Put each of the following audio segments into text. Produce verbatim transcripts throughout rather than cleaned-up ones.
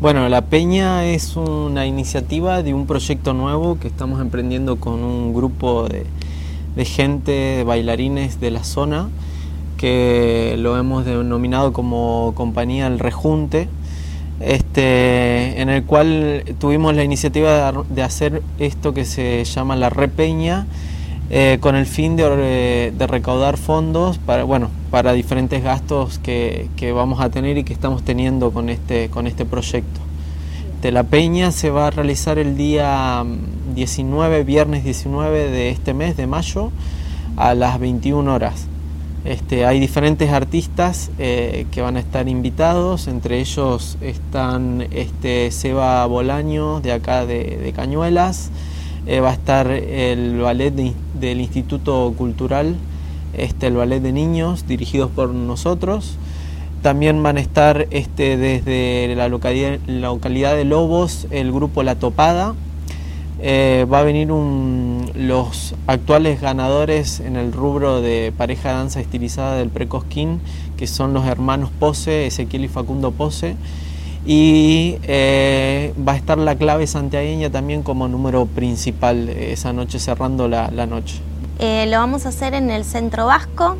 Bueno, La Peña es una iniciativa de un proyecto nuevo que estamos emprendiendo con un grupo de, de gente, de bailarines de la zona, que lo hemos denominado como Compañía El Rejunte, este, en el cual tuvimos la iniciativa de, de hacer esto que se llama la Repeña, eh, con el fin de, de recaudar fondos para, bueno, para diferentes gastos que, que vamos a tener y que estamos teniendo con este, con este proyecto. De La Peña se va a realizar el día diecinueve, viernes diecinueve de este mes de mayo, a las veintiuna horas. Este, hay diferentes artistas eh, que van a estar invitados, entre ellos están este, Seba Bolaño de acá de, de Cañuelas, eh, va a estar el ballet de, del Instituto Cultural, este, el ballet de niños dirigidos por nosotros. También van a estar este, desde la localidad, la localidad de Lobos el grupo La Topada. Eh, va a venir un, los actuales ganadores en el rubro de pareja de danza estilizada del Precosquín, que son los hermanos Pose, Ezequiel y Facundo Pose, y eh, va a estar la Clave Santiagueña también como número principal esa noche, cerrando la, la noche. Eh, lo vamos a hacer en el Centro Vasco.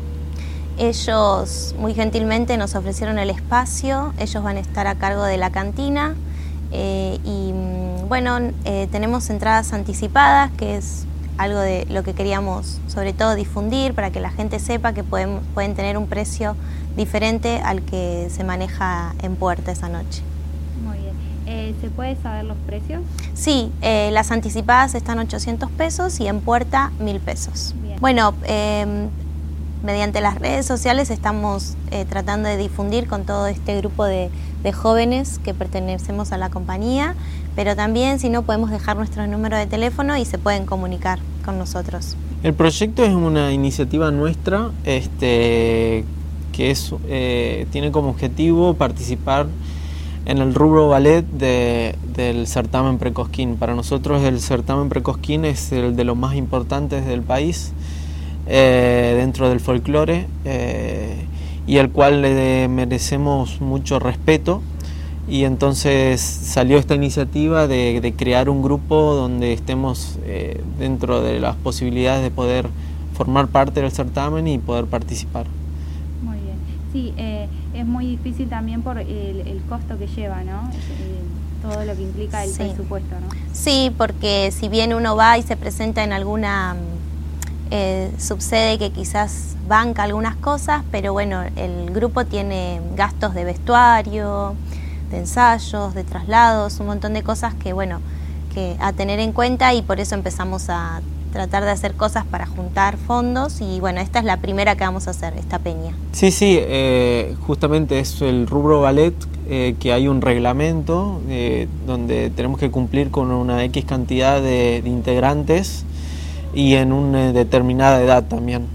Ellos muy gentilmente nos ofrecieron el espacio, ellos van a estar a cargo de la cantina. Eh, y bueno, eh, tenemos entradas anticipadas, que es algo de lo que queríamos sobre todo difundir, para que la gente sepa que pueden, pueden tener un precio diferente al que se maneja en Puerta esa noche. Muy bien. Eh, ¿Se puede saber los precios? Sí, eh, las anticipadas están ochocientos pesos y en Puerta mil pesos. Bien. Bueno, eh, mediante las redes sociales estamos eh, tratando de difundir con todo este grupo de, de jóvenes que pertenecemos a la compañía, pero también, si no, podemos dejar nuestro número de teléfono y se pueden comunicar con nosotros. El proyecto es una iniciativa nuestra este, que es, eh, tiene como objetivo participar en el rubro ballet de, del certamen Precosquín. Para nosotros el certamen Precosquín es el de los más importantes del país, Eh, dentro del folclore, eh, y al cual le merecemos mucho respeto, y entonces salió esta iniciativa de, de crear un grupo donde estemos eh, dentro de las posibilidades de poder formar parte del certamen y poder participar. Muy bien. Sí, eh, es muy difícil también por el, el costo que lleva, ¿no? Eh, todo lo que implica el sí. presupuesto, ¿no? Sí, porque si bien uno va y se presenta en alguna Eh, sucede que quizás banca algunas cosas, pero bueno, el grupo tiene gastos de vestuario, de ensayos, de traslados, un montón de cosas que bueno, que a tener en cuenta, y por eso empezamos a tratar de hacer cosas para juntar fondos, y bueno, esta es la primera que vamos a hacer, esta peña. Sí, sí, eh, justamente es el rubro ballet, eh, que hay un reglamento eh, donde tenemos que cumplir con una X cantidad de, de integrantes y en una determinada edad también.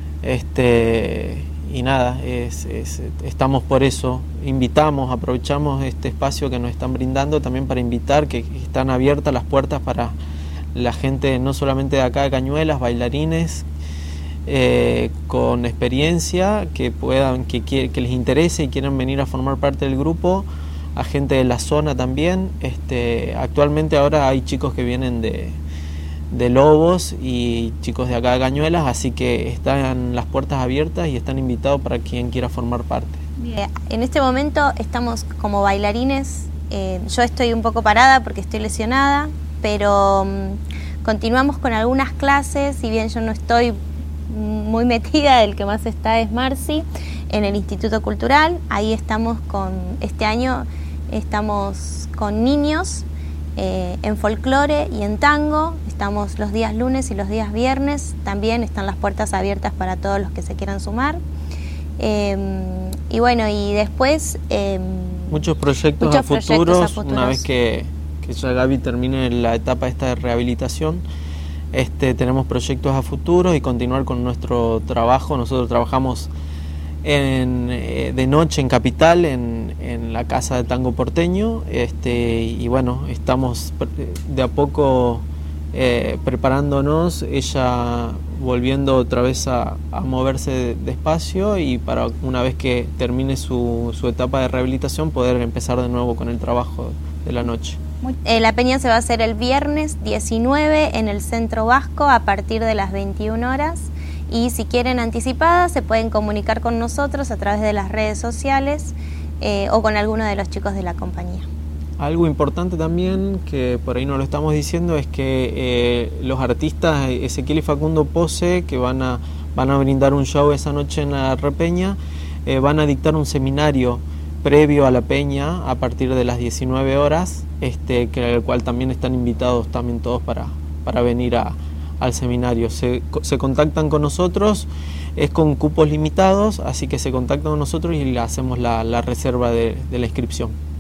Este, y nada, es, es, estamos por eso, invitamos, aprovechamos este espacio que nos están brindando también para invitar, que están abiertas las puertas para la gente no solamente de acá de Cañuelas, bailarines eh, con experiencia, que puedan, que, que les interese y quieran venir a formar parte del grupo, a gente de la zona también. Este, actualmente ahora hay chicos que vienen de de Lobos y chicos de acá de Cañuelas, así que están las puertas abiertas y están invitados para quien quiera formar parte. Bien. En este momento estamos como bailarines, eh, yo estoy un poco parada porque estoy lesionada, pero um, continuamos con algunas clases, si bien yo no estoy muy metida, el que más está es Marci, en el Instituto Cultural. Ahí estamos con, este año estamos con niños, Eh, en folclore y en tango. Estamos los días lunes y los días viernes, también están las puertas abiertas para todos los que se quieran sumar. Eh, y bueno, y después eh, muchos, proyectos, muchos a futuros, proyectos a futuros, una vez que, que ya Gaby termine la etapa esta de rehabilitación, este, tenemos proyectos a futuro y continuar con nuestro trabajo. Nosotros trabajamos en, eh, de noche en Capital, en, en la Casa de Tango Porteño, este, y bueno, estamos de a poco eh, preparándonos, ella volviendo otra vez a, a moverse despacio y para una vez que termine su, su etapa de rehabilitación poder empezar de nuevo con el trabajo de la noche. Eh, la peña se va a hacer el viernes diecinueve en el Centro Vasco a partir de las veintiuna horas y si quieren anticipadas se pueden comunicar con nosotros a través de las redes sociales eh, o con alguno de los chicos de la compañía. Algo importante también, que por ahí no lo estamos diciendo, es que eh, los artistas Ezequiel y Facundo Pose, que van a, van a brindar un show esa noche en la Repeña, eh, van a dictar un seminario previo a la peña a partir de las diecinueve horas, este, que al cual también están invitados también todos para, para venir a, al seminario. Se, se contactan con nosotros, es con cupos limitados, así que se contactan con nosotros y le hacemos la, la reserva de, de la inscripción.